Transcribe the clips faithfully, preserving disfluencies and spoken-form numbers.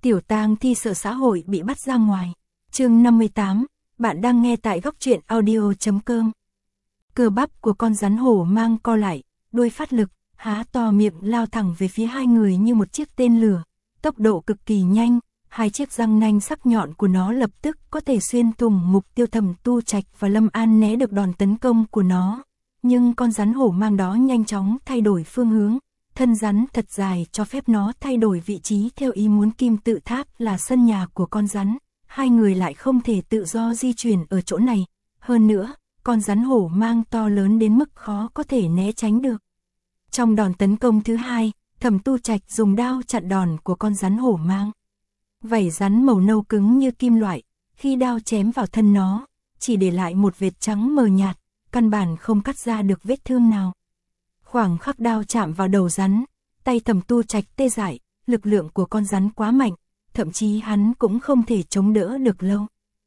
Tiểu tang thi sợ xã hội bị bắt ra ngoài. Chương năm mươi tám, bạn đang nghe tại góc truyện audio chấm com. Cơ bắp của con rắn hổ mang co lại, đuôi phát lực, há to miệng lao thẳng về phía hai người như một chiếc tên lửa, tốc độ cực kỳ nhanh, hai chiếc răng nanh sắc nhọn của nó lập tức có thể xuyên thủng mục tiêu Thẩm Tu Trạch và Lâm An né được đòn tấn công của nó. Nhưng con rắn hổ mang đó nhanh chóng thay đổi phương hướng, thân rắn thật dài cho phép nó thay đổi vị trí theo ý muốn. Kim tự tháp là sân nhà của con rắn, hai người lại không thể tự do di chuyển ở chỗ này. Hơn nữa, con rắn hổ mang to lớn đến mức khó có thể né tránh được. Trong đòn tấn công thứ hai, Thẩm Tu Trạch dùng đao chặn đòn của con rắn hổ mang. Vảy rắn màu nâu cứng như kim loại, khi đao chém vào thân nó, chỉ để lại một vệt trắng mờ nhạt, căn bản không cắt ra được vết thương nào. Khoảng khắc đao chạm vào đầu rắn, tay Thẩm Tu Trạch tê dại, lực lượng của con rắn quá mạnh, thậm chí hắn cũng không thể chống đỡ được lâu.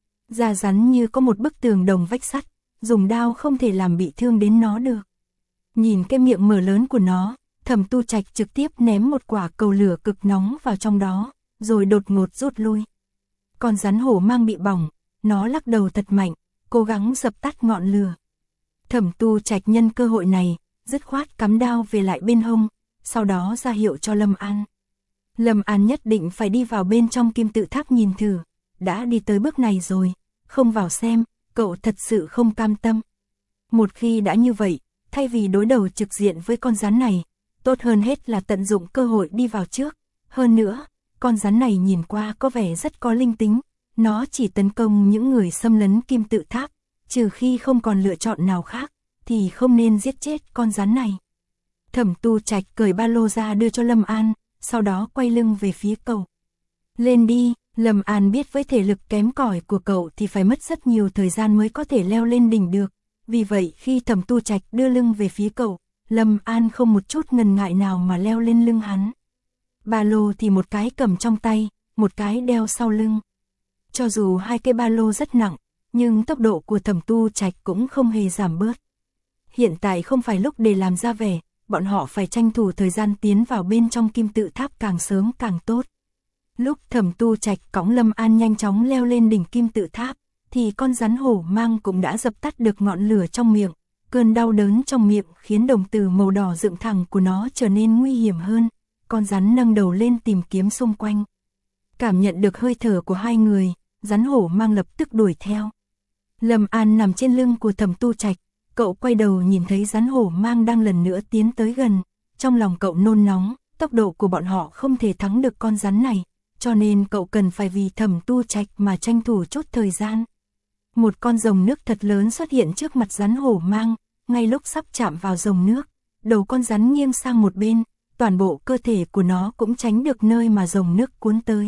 Da rắn như có một bức tường đồng vách sắt, dùng đao không thể làm bị thương đến nó được. Nhìn cái miệng mở lớn của nó, Thẩm Tu Trạch trực tiếp ném một quả cầu lửa cực nóng vào trong đó, rồi đột ngột rút lui. Con rắn hổ mang bị bỏng, nó lắc đầu thật mạnh, cố gắng dập tắt ngọn lửa. Thẩm Tu Trạch nhân cơ hội này, dứt khoát cắm đao về lại bên hông, sau đó ra hiệu cho Lâm An. Lâm An nhất định phải đi vào bên trong kim tự tháp nhìn thử, đã đi tới bước này rồi, không vào xem, cậu thật sự không cam tâm. Một khi đã như vậy, thay vì đối đầu trực diện với con rắn này, tốt hơn hết là tận dụng cơ hội đi vào trước. Hơn nữa, con rắn này nhìn qua có vẻ rất có linh tính, nó chỉ tấn công những người xâm lấn kim tự tháp, trừ khi không còn lựa chọn nào khác, thì không nên giết chết con rắn này. Thẩm Tu Trạch cởi ba lô ra đưa cho Lâm An, sau đó quay lưng về phía cậu. Lên đi, Lâm An biết với thể lực kém cỏi của cậu thì phải mất rất nhiều thời gian mới có thể leo lên đỉnh được. Vì vậy khi Thẩm Tu Trạch đưa lưng về phía cậu, Lâm An không một chút ngần ngại nào mà leo lên lưng hắn. Ba lô thì một cái cầm trong tay, một cái đeo sau lưng. Cho dù hai cái ba lô rất nặng, nhưng tốc độ của Thẩm Tu Trạch cũng không hề giảm bớt. Hiện tại không phải lúc để làm ra vẻ, bọn họ phải tranh thủ thời gian tiến vào bên trong kim tự tháp càng sớm càng tốt. Lúc Thẩm Tu Trạch cõng Lâm An nhanh chóng leo lên đỉnh kim tự tháp, thì con rắn hổ mang cũng đã dập tắt được ngọn lửa trong miệng. Cơn đau đớn trong miệng khiến đồng tử màu đỏ dựng thẳng của nó trở nên nguy hiểm hơn. Con rắn nâng đầu lên tìm kiếm xung quanh. Cảm nhận được hơi thở của hai người, rắn hổ mang lập tức đuổi theo. Lâm An nằm trên lưng của Thẩm Tu Trạch, cậu quay đầu nhìn thấy rắn hổ mang đang lần nữa tiến tới gần. Trong lòng cậu nôn nóng, tốc độ của bọn họ không thể thắng được con rắn này, cho nên cậu cần phải vì Thẩm Tu Trạch mà tranh thủ chút thời gian. Một con rồng nước thật lớn xuất hiện trước mặt rắn hổ mang, ngay lúc sắp chạm vào rồng nước, đầu con rắn nghiêng sang một bên, toàn bộ cơ thể của nó cũng tránh được nơi mà rồng nước cuốn tới.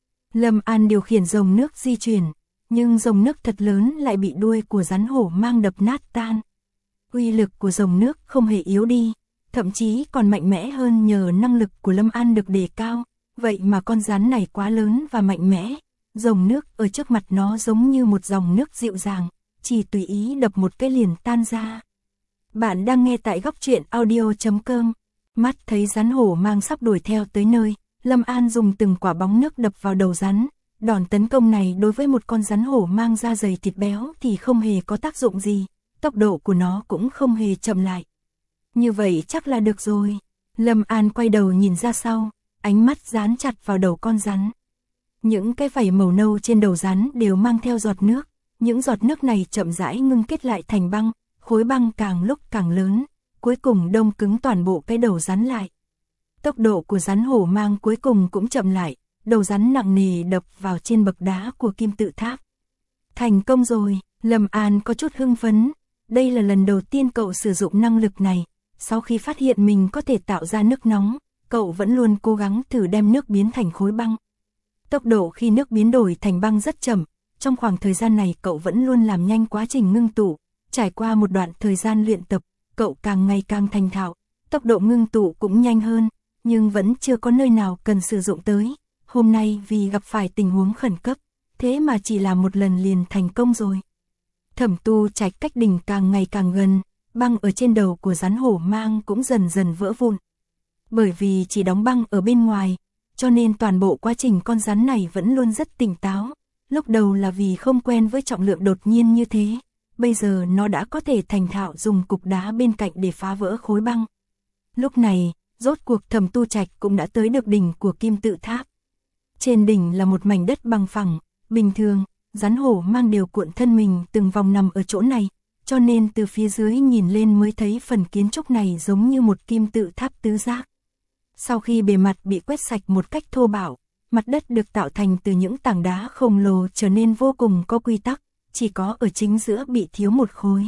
Lâm An điều khiển rồng nước di chuyển, nhưng rồng nước thật lớn lại bị đuôi của rắn hổ mang đập nát tan. Uy lực của rồng nước không hề yếu đi, thậm chí còn mạnh mẽ hơn nhờ năng lực của Lâm An được đề cao, vậy mà con rắn này quá lớn và mạnh mẽ. Rồng nước ở trước mặt nó giống như một dòng nước dịu dàng, chỉ tùy ý đập một cái liền tan ra. Bạn đang nghe tại góc truyện audio chấm com. Mắt thấy rắn hổ mang sắp đuổi theo tới nơi, Lâm An dùng từng quả bóng nước đập vào đầu rắn. Đòn tấn công này đối với một con rắn hổ mang da dày thịt béo thì không hề có tác dụng gì, tốc độ của nó cũng không hề chậm lại. Như vậy chắc là được rồi. Lâm An quay đầu nhìn ra sau, ánh mắt dán chặt vào đầu con rắn. Những cái vảy màu nâu trên đầu rắn đều mang theo giọt nước, những giọt nước này chậm rãi ngưng kết lại thành băng, khối băng càng lúc càng lớn, cuối cùng đông cứng toàn bộ cái đầu rắn lại. Tốc độ của rắn hổ mang cuối cùng cũng chậm lại, đầu rắn nặng nề đập vào trên bậc đá của kim tự tháp. Thành công rồi, Lâm An có chút hưng phấn, đây là lần đầu tiên cậu sử dụng năng lực này, sau khi phát hiện mình có thể tạo ra nước nóng, cậu vẫn luôn cố gắng thử đem nước biến thành khối băng. Tốc độ khi nước biến đổi thành băng rất chậm, trong khoảng thời gian này cậu vẫn luôn làm nhanh quá trình ngưng tụ, trải qua một đoạn thời gian luyện tập, cậu càng ngày càng thành thạo, tốc độ ngưng tụ cũng nhanh hơn, nhưng vẫn chưa có nơi nào cần sử dụng tới. Hôm nay vì gặp phải tình huống khẩn cấp, thế mà chỉ làm một lần liền thành công rồi. Thẩm Tu Trạch cách đỉnh càng ngày càng gần, băng ở trên đầu của rắn hổ mang cũng dần dần vỡ vụn. Bởi vì chỉ đóng băng ở bên ngoài, cho nên toàn bộ quá trình con rắn này vẫn luôn rất tỉnh táo. Lúc đầu là vì không quen với trọng lượng đột nhiên như thế, bây giờ nó đã có thể thành thạo dùng cục đá bên cạnh để phá vỡ khối băng. Lúc này, rốt cuộc Thẩm Tu Trạch cũng đã tới được đỉnh của kim tự tháp. Trên đỉnh là một mảnh đất bằng phẳng, bình thường, rắn hổ mang đều cuộn thân mình từng vòng nằm ở chỗ này, cho nên từ phía dưới nhìn lên mới thấy phần kiến trúc này giống như một kim tự tháp tứ giác. Sau khi bề mặt bị quét sạch một cách thô bạo, mặt đất được tạo thành từ những tảng đá khổng lồ trở nên vô cùng có quy tắc, chỉ có ở chính giữa bị thiếu một khối.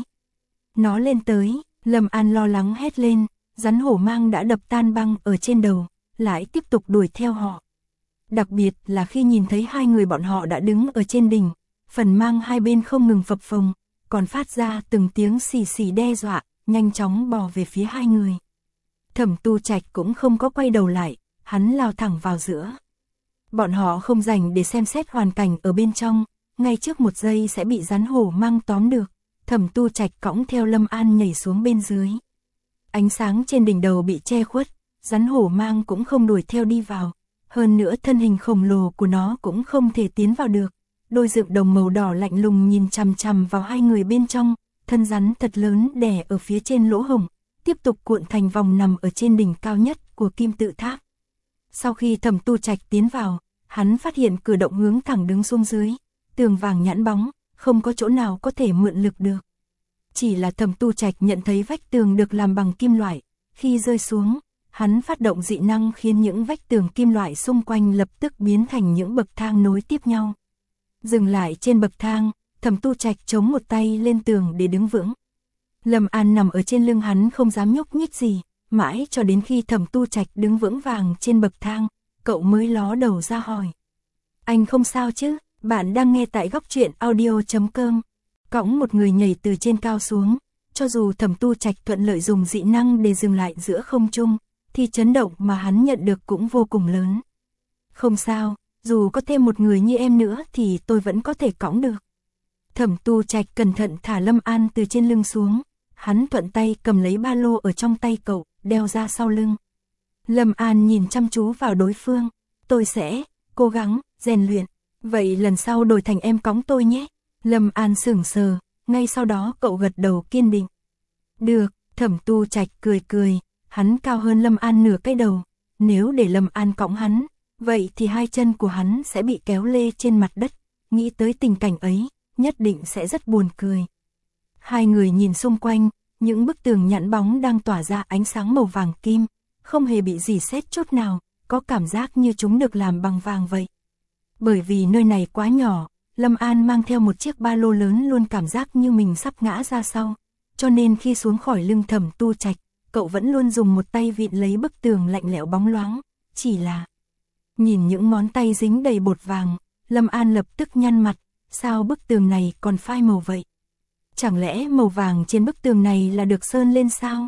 Nó lên tới, Lâm An lo lắng hét lên, rắn hổ mang đã đập tan băng ở trên đầu, lại tiếp tục đuổi theo họ. Đặc biệt là khi nhìn thấy hai người bọn họ đã đứng ở trên đỉnh, phần mang hai bên không ngừng phập phồng, còn phát ra từng tiếng xì xì đe dọa, nhanh chóng bò về phía hai người. Thẩm Tu Trạch cũng không có quay đầu lại, hắn lao thẳng vào giữa. Bọn họ không dành để xem xét hoàn cảnh ở bên trong, ngay trước một giây sẽ bị rắn hổ mang tóm được. Thẩm Tu Trạch cõng theo Lâm An nhảy xuống bên dưới. Ánh sáng trên đỉnh đầu bị che khuất, rắn hổ mang cũng không đuổi theo đi vào. Hơn nữa thân hình khổng lồ của nó cũng không thể tiến vào được. Đôi dựng đồng màu đỏ lạnh lùng nhìn chằm chằm vào hai người bên trong, thân rắn thật lớn đè ở phía trên lỗ hổng, tiếp tục cuộn thành vòng nằm ở trên đỉnh cao nhất của kim tự tháp. Sau khi Thẩm Tu Trạch tiến vào, hắn phát hiện cửa động hướng thẳng đứng xuống dưới, tường vàng nhẵn bóng, không có chỗ nào có thể mượn lực được. Chỉ là Thẩm Tu Trạch nhận thấy vách tường được làm bằng kim loại, khi rơi xuống, hắn phát động dị năng khiến những vách tường kim loại xung quanh lập tức biến thành những bậc thang nối tiếp nhau. Dừng lại trên bậc thang, Thẩm Tu Trạch chống một tay lên tường để đứng vững. Lâm An nằm ở trên lưng hắn không dám nhúc nhích gì, mãi cho đến khi Thẩm Tu Trạch đứng vững vàng trên bậc thang, cậu mới ló đầu ra hỏi. Anh không sao chứ? Bạn đang nghe tại góc truyện audio chấm com. Cõng một người nhảy từ trên cao xuống, cho dù Thẩm Tu Trạch thuận lợi dùng dị năng để dừng lại giữa không trung, thì chấn động mà hắn nhận được cũng vô cùng lớn. Không sao, dù có thêm một người như em nữa thì tôi vẫn có thể cõng được. Thẩm Tu Trạch cẩn thận thả Lâm An từ trên lưng xuống, hắn thuận tay cầm lấy ba lô ở trong tay cậu, đeo ra sau lưng. Lâm An nhìn chăm chú vào đối phương, tôi sẽ cố gắng rèn luyện, vậy lần sau đổi thành em cõng tôi nhé. Lâm An sững sờ, ngay sau đó cậu gật đầu kiên định. Được, Thẩm Tu Trạch cười cười, hắn cao hơn Lâm An nửa cái đầu, nếu để Lâm An cõng hắn, vậy thì hai chân của hắn sẽ bị kéo lê trên mặt đất, nghĩ tới tình cảnh ấy, nhất định sẽ rất buồn cười. Hai người nhìn xung quanh, những bức tường nhẵn bóng đang tỏa ra ánh sáng màu vàng kim, không hề bị rỉ sét chút nào, có cảm giác như chúng được làm bằng vàng vậy. Bởi vì nơi này quá nhỏ, Lâm An mang theo một chiếc ba lô lớn luôn cảm giác như mình sắp ngã ra sau, cho nên khi xuống khỏi lưng Thẩm Tu Trạch, cậu vẫn luôn dùng một tay vịn lấy bức tường lạnh lẽo bóng loáng, chỉ là nhìn những ngón tay dính đầy bột vàng, Lâm An lập tức nhăn mặt, sao bức tường này còn phai màu vậy? Chẳng lẽ màu vàng trên bức tường này là được sơn lên sao?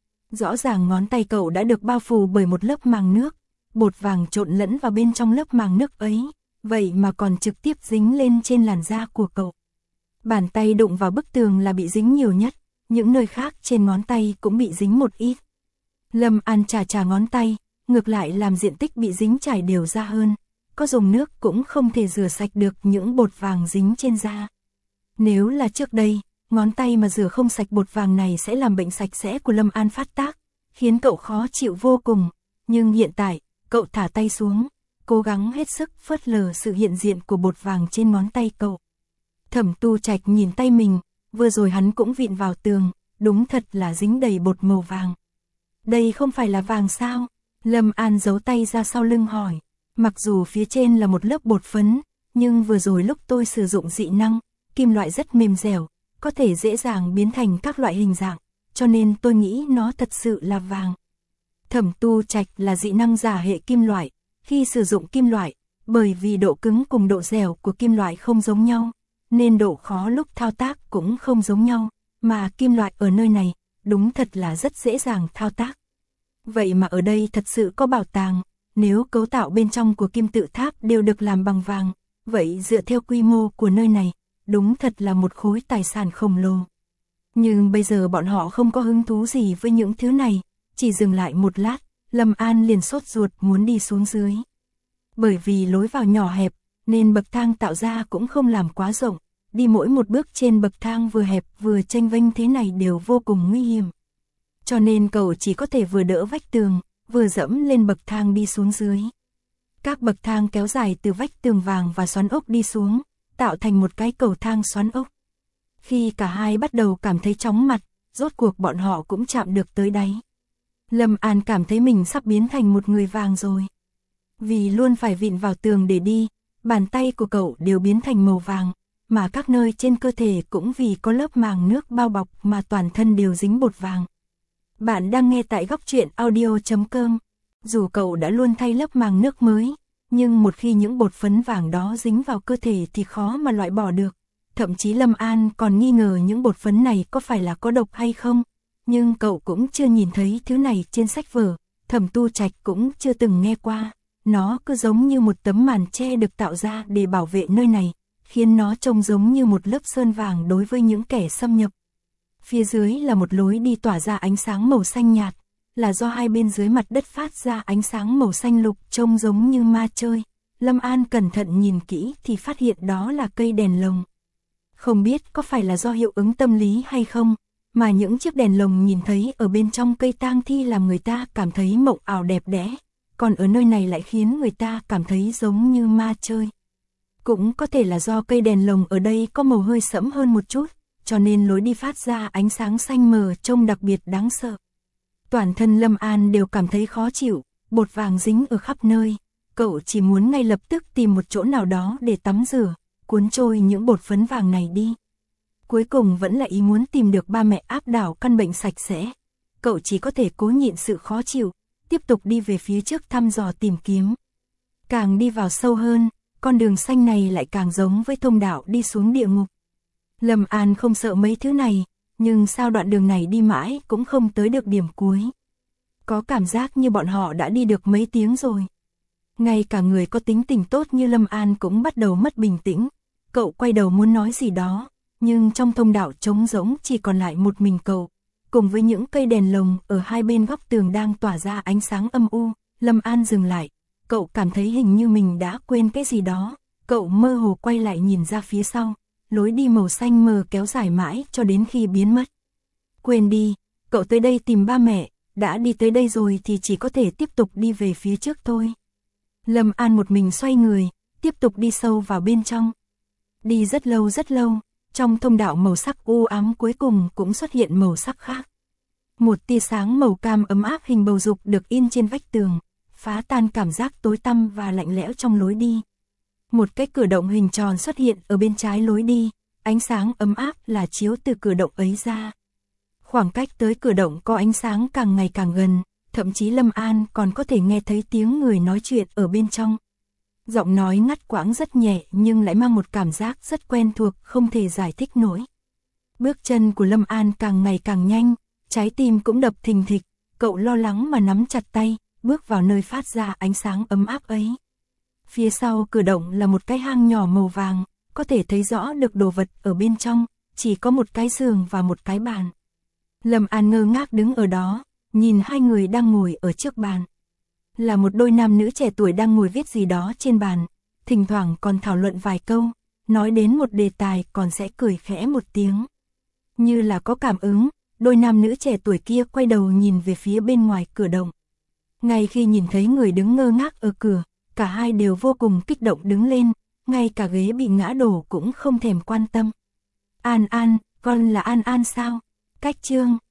Rõ ràng ngón tay cậu đã được bao phủ bởi một lớp màng nước, bột vàng trộn lẫn vào bên trong lớp màng nước ấy, vậy mà còn trực tiếp dính lên trên làn da của cậu. Bàn tay đụng vào bức tường là bị dính nhiều nhất, những nơi khác trên ngón tay cũng bị dính một ít. Lâm An chà chà ngón tay, ngược lại làm diện tích bị dính trải đều ra hơn, có dùng nước cũng không thể rửa sạch được những bột vàng dính trên da. Nếu là trước đây, ngón tay mà rửa không sạch bột vàng này sẽ làm bệnh sạch sẽ của Lâm An phát tác, khiến cậu khó chịu vô cùng, nhưng hiện tại, cậu thả tay xuống, cố gắng hết sức phớt lờ sự hiện diện của bột vàng trên ngón tay cậu. Thẩm Tu Trạch nhìn tay mình, vừa rồi hắn cũng vịn vào tường, đúng thật là dính đầy bột màu vàng. Đây không phải là vàng sao? Lâm An giấu tay ra sau lưng hỏi. Mặc dù phía trên là một lớp bột phấn, nhưng vừa rồi lúc tôi sử dụng dị năng, kim loại rất mềm dẻo, có thể dễ dàng biến thành các loại hình dạng, cho nên tôi nghĩ nó thật sự là vàng. Thẩm Tu Trạch là dị năng giả hệ kim loại, khi sử dụng kim loại, bởi vì độ cứng cùng độ dẻo của kim loại không giống nhau, nên độ khó lúc thao tác cũng không giống nhau, mà kim loại ở nơi này, đúng thật là rất dễ dàng thao tác. Vậy mà ở đây thật sự có bảo tàng, nếu cấu tạo bên trong của kim tự tháp đều được làm bằng vàng, vậy dựa theo quy mô của nơi này, đúng thật là một khối tài sản khổng lồ. Nhưng bây giờ bọn họ không có hứng thú gì với những thứ này, chỉ dừng lại một lát, Lâm An liền sốt ruột muốn đi xuống dưới. Bởi vì lối vào nhỏ hẹp, nên bậc thang tạo ra cũng không làm quá rộng, đi mỗi một bước trên bậc thang vừa hẹp vừa chênh vênh thế này đều vô cùng nguy hiểm. Cho nên cậu chỉ có thể vừa đỡ vách tường, vừa dẫm lên bậc thang đi xuống dưới. Các bậc thang kéo dài từ vách tường vàng và xoắn ốc đi xuống, tạo thành một cái cầu thang xoắn ốc. Khi cả hai bắt đầu cảm thấy chóng mặt, rốt cuộc bọn họ cũng chạm được tới đáy. Lâm An cảm thấy mình sắp biến thành một người vàng rồi. Vì luôn phải vịn vào tường để đi, bàn tay của cậu đều biến thành màu vàng, mà các nơi trên cơ thể cũng vì có lớp màng nước bao bọc mà toàn thân đều dính bột vàng. Bạn đang nghe tại góc truyện audio chấm com. Dù cậu đã luôn thay lớp màng nước mới, nhưng một khi những bột phấn vàng đó dính vào cơ thể thì khó mà loại bỏ được. Thậm chí Lâm An còn nghi ngờ những bột phấn này có phải là có độc hay không, nhưng cậu cũng chưa nhìn thấy thứ này trên sách vở, Thẩm Tu Trạch cũng chưa từng nghe qua. Nó cứ giống như một tấm màn che được tạo ra để bảo vệ nơi này, khiến nó trông giống như một lớp sơn vàng đối với những kẻ xâm nhập. Phía dưới là một lối đi tỏa ra ánh sáng màu xanh nhạt, là do hai bên dưới mặt đất phát ra ánh sáng màu xanh lục trông giống như ma chơi. Lâm An cẩn thận nhìn kỹ thì phát hiện đó là cây đèn lồng. Không biết có phải là do hiệu ứng tâm lý hay không, mà những chiếc đèn lồng nhìn thấy ở bên trong cây tang thi làm người ta cảm thấy mộng ảo đẹp đẽ, còn ở nơi này lại khiến người ta cảm thấy giống như ma chơi. Cũng có thể là do cây đèn lồng ở đây có màu hơi sẫm hơn một chút, cho nên lối đi phát ra ánh sáng xanh mờ trông đặc biệt đáng sợ. Toàn thân Lâm An đều cảm thấy khó chịu, bột vàng dính ở khắp nơi, cậu chỉ muốn ngay lập tức tìm một chỗ nào đó để tắm rửa, cuốn trôi những bột phấn vàng này đi. Cuối cùng vẫn là ý muốn tìm được ba mẹ áp đảo căn bệnh sạch sẽ. Cậu chỉ có thể cố nhịn sự khó chịu, tiếp tục đi về phía trước thăm dò tìm kiếm. Càng đi vào sâu hơn, con đường xanh này lại càng giống với thông đạo đi xuống địa ngục. Lâm An không sợ mấy thứ này, nhưng sao đoạn đường này đi mãi cũng không tới được điểm cuối. Có cảm giác như bọn họ đã đi được mấy tiếng rồi. Ngay cả người có tính tình tốt như Lâm An cũng bắt đầu mất bình tĩnh. Cậu quay đầu muốn nói gì đó, nhưng trong thông đạo trống rỗng chỉ còn lại một mình cậu, cùng với những cây đèn lồng ở hai bên góc tường đang tỏa ra ánh sáng âm u. Lâm An dừng lại, cậu cảm thấy hình như mình đã quên cái gì đó. Cậu mơ hồ quay lại nhìn ra phía sau, lối đi màu xanh mờ kéo dài mãi cho đến khi biến mất. Quên đi, cậu tới đây tìm ba mẹ, đã đi tới đây rồi thì chỉ có thể tiếp tục đi về phía trước thôi. Lâm An một mình xoay người, tiếp tục đi sâu vào bên trong. Đi rất lâu rất lâu, trong thông đạo màu sắc u ám cuối cùng cũng xuất hiện màu sắc khác. Một tia sáng màu cam ấm áp hình bầu dục được in trên vách tường, phá tan cảm giác tối tăm và lạnh lẽo trong lối đi. Một cái cửa động hình tròn xuất hiện ở bên trái lối đi, ánh sáng ấm áp là chiếu từ cửa động ấy ra. Khoảng cách tới cửa động có ánh sáng càng ngày càng gần, thậm chí Lâm An còn có thể nghe thấy tiếng người nói chuyện ở bên trong. Giọng nói ngắt quãng rất nhẹ nhưng lại mang một cảm giác rất quen thuộc không thể giải thích nổi. Bước chân của Lâm An càng ngày càng nhanh, trái tim cũng đập thình thịch, cậu lo lắng mà nắm chặt tay, bước vào nơi phát ra ánh sáng ấm áp ấy. Phía sau cửa động là một cái hang nhỏ màu vàng, có thể thấy rõ được đồ vật ở bên trong, chỉ có một cái giường và một cái bàn. Lâm An ngơ ngác đứng ở đó, nhìn hai người đang ngồi ở trước bàn. Là một đôi nam nữ trẻ tuổi đang ngồi viết gì đó trên bàn, thỉnh thoảng còn thảo luận vài câu, nói đến một đề tài còn sẽ cười khẽ một tiếng. Như là có cảm ứng, đôi nam nữ trẻ tuổi kia quay đầu nhìn về phía bên ngoài cửa động. Ngay khi nhìn thấy người đứng ngơ ngác ở cửa, cả hai đều vô cùng kích động đứng lên, ngay cả ghế bị ngã đổ cũng không thèm quan tâm. An An, con là An An sao? Cách chương